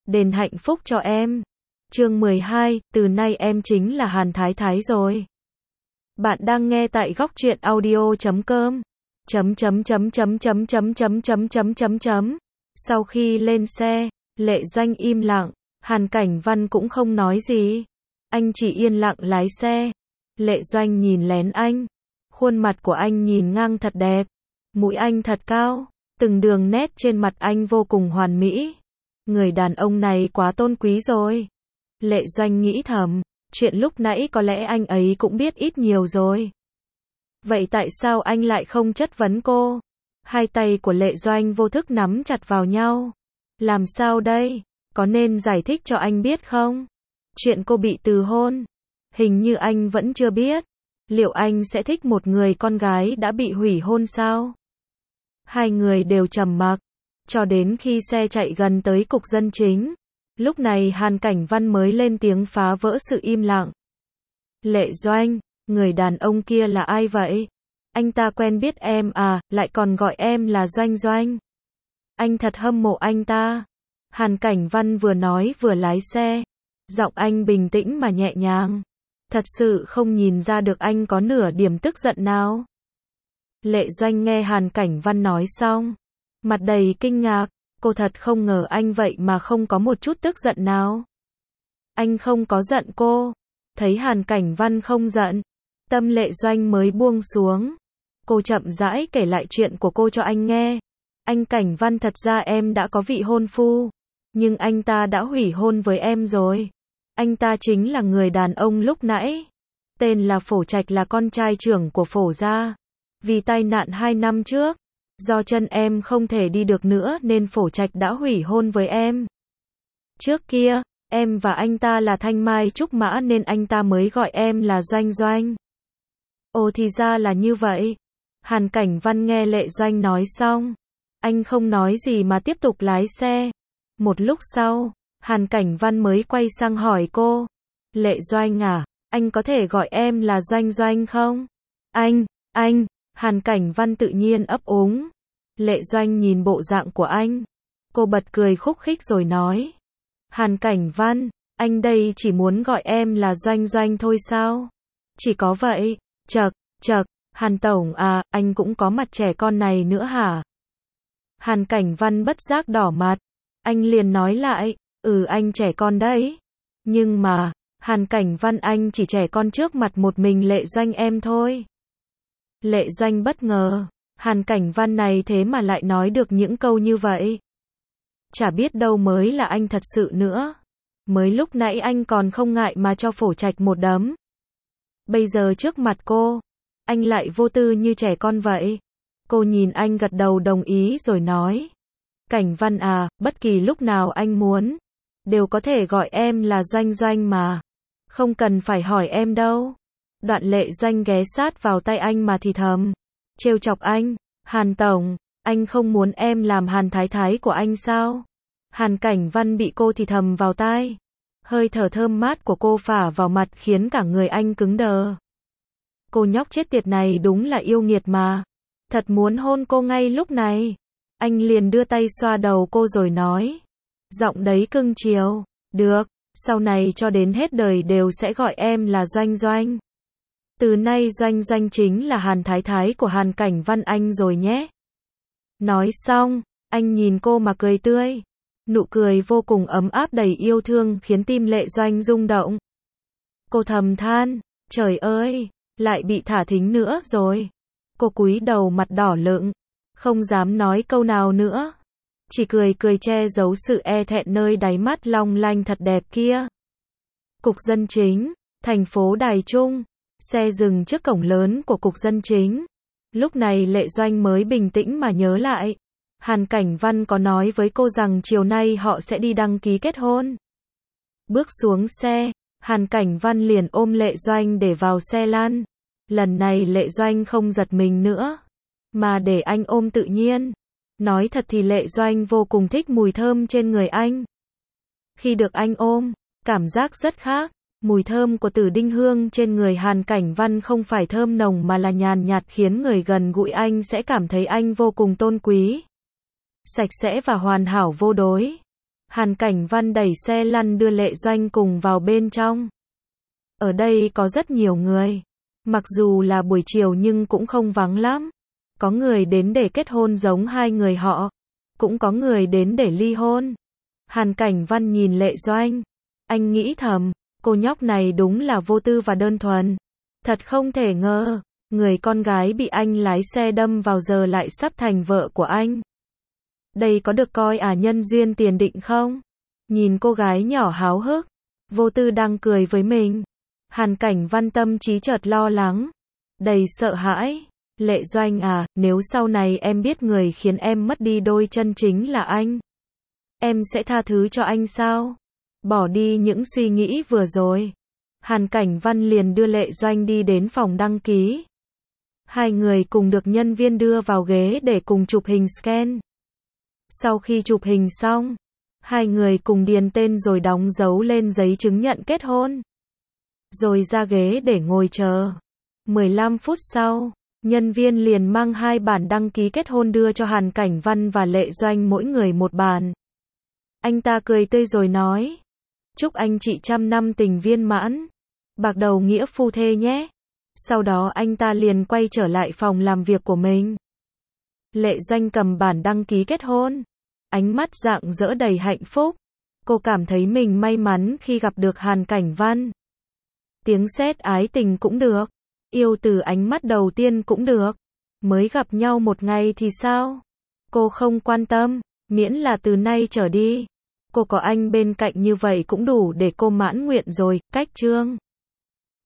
đền hạnh phúc cho em. Chương 12, từ nay em chính là Hàn Thái Thái rồi. Bạn đang nghe tại goctruyện.audio.com. Sau khi lên xe, Lệ Doanh im lặng, Hàn Cảnh Văn cũng không nói gì. Anh chỉ yên lặng lái xe. Lệ Doanh nhìn lén anh. Khuôn mặt của anh nhìn ngang thật đẹp. Mũi anh thật cao. Từng đường nét trên mặt anh vô cùng hoàn mỹ. Người đàn ông này quá tôn quý rồi. Lệ Doanh nghĩ thầm, chuyện lúc nãy có lẽ anh ấy cũng biết ít nhiều rồi. Vậy tại sao anh lại không chất vấn cô? Hai tay của Lệ Doanh vô thức nắm chặt vào nhau. Làm sao đây? Có nên giải thích cho anh biết không? Chuyện cô bị từ hôn, hình như anh vẫn chưa biết. Liệu anh sẽ thích một người con gái đã bị hủy hôn sao? Hai người đều trầm mặc, cho đến khi xe chạy gần tới cục dân chính. Lúc này Hàn Cảnh Văn mới lên tiếng phá vỡ sự im lặng. Lệ Doanh, người đàn ông kia là ai vậy? Anh ta quen biết em à, lại còn gọi em là Doanh Doanh. Anh thật hâm mộ anh ta. Hàn Cảnh Văn vừa nói vừa lái xe. Giọng anh bình tĩnh mà nhẹ nhàng. Thật sự không nhìn ra được anh có nửa điểm tức giận nào. Lệ Doanh nghe Hàn Cảnh Văn nói xong, mặt đầy kinh ngạc. Cô thật không ngờ anh vậy mà không có một chút tức giận nào. Anh không có giận cô. Thấy Hàn Cảnh Văn không giận, tâm Lệ Doanh mới buông xuống. Cô chậm rãi kể lại chuyện của cô cho anh nghe. Anh Cảnh Văn, thật ra em đã có vị hôn phu, nhưng anh ta đã hủy hôn với em rồi. Anh ta chính là người đàn ông lúc nãy. Tên là Phổ Trạch, là con trai trưởng của Phổ gia. Vì tai nạn 2 năm trước, do chân em không thể đi được nữa nên Phổ Trạch đã hủy hôn với em. Trước kia, em và anh ta là thanh mai trúc mã nên anh ta mới gọi em là Doanh Doanh. Ồ, thì ra là như vậy. Hàn Cảnh Văn nghe Lệ Doanh nói xong, anh không nói gì mà tiếp tục lái xe. Một lúc sau, Hàn Cảnh Văn mới quay sang hỏi cô. Lệ Doanh à, anh có thể gọi em là Doanh Doanh không? Anh. Hàn Cảnh Văn tự nhiên ấp úng. Lệ Doanh nhìn bộ dạng của anh. Cô bật cười khúc khích rồi nói. Hàn Cảnh Văn, anh đây chỉ muốn gọi em là Doanh Doanh thôi sao? Chỉ có vậy. Chậc, Hàn Tổng à, anh cũng có mặt trẻ con này nữa hả? Hàn Cảnh Văn bất giác đỏ mặt. Anh liền nói lại, anh trẻ con đấy. Nhưng mà, Hàn Cảnh Văn, anh chỉ trẻ con trước mặt một mình Lệ Doanh em thôi. Lệ Doanh bất ngờ, Hàn Cảnh Văn này thế mà lại nói được những câu như vậy. Chả biết đâu mới là anh thật sự nữa. Mới lúc nãy anh còn không ngại mà cho Phổ Trạch một đấm. Bây giờ trước mặt cô, anh lại vô tư như trẻ con vậy. Cô nhìn anh gật đầu đồng ý rồi nói. Cảnh Văn à, bất kỳ lúc nào anh muốn, đều có thể gọi em là Doanh Doanh mà. Không cần phải hỏi em đâu. Đoạn Lệ Doanh ghé sát vào tay anh mà thì thầm. Trêu chọc anh. Hàn Tổng, anh không muốn em làm Hàn Thái Thái của anh sao? Hàn Cảnh Văn bị cô thì thầm vào tai. Hơi thở thơm mát của cô phả vào mặt khiến cả người anh cứng đờ. Cô nhóc chết tiệt này đúng là yêu nghiệt mà. Thật muốn hôn cô ngay lúc này. Anh liền đưa tay xoa đầu cô rồi nói. Giọng đấy cưng chiều. Được, sau này cho đến hết đời đều sẽ gọi em là Doanh Doanh. Từ nay Doanh Doanh chính là Hàn Thái Thái của Hàn Cảnh Văn anh rồi nhé. Nói xong, anh nhìn cô mà cười tươi. Nụ cười vô cùng ấm áp đầy yêu thương khiến tim Lệ Doanh rung động. Cô thầm than, trời ơi, lại bị thả thính nữa rồi. Cô cúi đầu mặt đỏ lựng, không dám nói câu nào nữa. Chỉ cười che giấu sự e thẹn nơi đáy mắt long lanh thật đẹp kia. Cục dân chính, thành phố Đài Trung. Xe dừng trước cổng lớn của cục dân chính. Lúc này Lệ Doanh mới bình tĩnh mà nhớ lại. Hàn Cảnh Văn có nói với cô rằng chiều nay họ sẽ đi đăng ký kết hôn. Bước xuống xe, Hàn Cảnh Văn liền ôm Lệ Doanh để vào xe lăn. Lần này Lệ Doanh không giật mình nữa, mà để anh ôm tự nhiên. Nói thật thì Lệ Doanh vô cùng thích mùi thơm trên người anh. Khi được anh ôm, cảm giác rất khác. Mùi thơm của Tử Đinh Hương trên người Hàn Cảnh Văn không phải thơm nồng mà là nhàn nhạt khiến người gần gũi anh sẽ cảm thấy anh vô cùng tôn quý, sạch sẽ và hoàn hảo vô đối. Hàn Cảnh Văn đẩy xe lăn đưa Lệ Doanh cùng vào bên trong. Ở đây có rất nhiều người. Mặc dù là buổi chiều nhưng cũng không vắng lắm. Có người đến để kết hôn giống hai người họ. Cũng có người đến để ly hôn. Hàn Cảnh Văn nhìn Lệ Doanh. Anh nghĩ thầm, cô nhóc này đúng là vô tư và đơn thuần. Thật không thể ngờ, người con gái bị anh lái xe đâm vào giờ lại sắp thành vợ của anh. Đây có được coi nhân duyên tiền định không? Nhìn cô gái nhỏ háo hức, vô tư đang cười với mình. Hàn Cảnh Văn tâm trí chợt lo lắng, đầy sợ hãi. Lệ Doanh à, nếu sau này em biết người khiến em mất đi đôi chân chính là anh, em sẽ tha thứ cho anh sao? Bỏ đi những suy nghĩ vừa rồi. Hàn Cảnh Văn liền đưa Lệ Doanh đi đến phòng đăng ký. Hai người cùng được nhân viên đưa vào ghế để cùng chụp hình scan. Sau khi chụp hình xong, hai người cùng điền tên rồi đóng dấu lên giấy chứng nhận kết hôn. Rồi ra ghế để ngồi chờ. 15 phút sau, nhân viên liền mang 2 bản đăng ký kết hôn đưa cho Hàn Cảnh Văn và Lệ Doanh mỗi người một bản. Anh ta cười tươi rồi nói, chúc anh chị trăm năm tình viên mãn, bạc đầu nghĩa phu thê nhé. Sau đó anh ta liền quay trở lại phòng làm việc của mình. Lệ Doanh cầm bản đăng ký kết hôn, ánh mắt rạng rỡ đầy hạnh phúc. Cô cảm thấy mình may mắn khi gặp được Hàn Cảnh Văn. Tiếng sét ái tình cũng được, yêu từ ánh mắt đầu tiên cũng được. Mới gặp nhau một ngày thì sao? Cô không quan tâm, miễn là từ nay trở đi, cô có anh bên cạnh như vậy cũng đủ để cô mãn nguyện rồi. Cách chương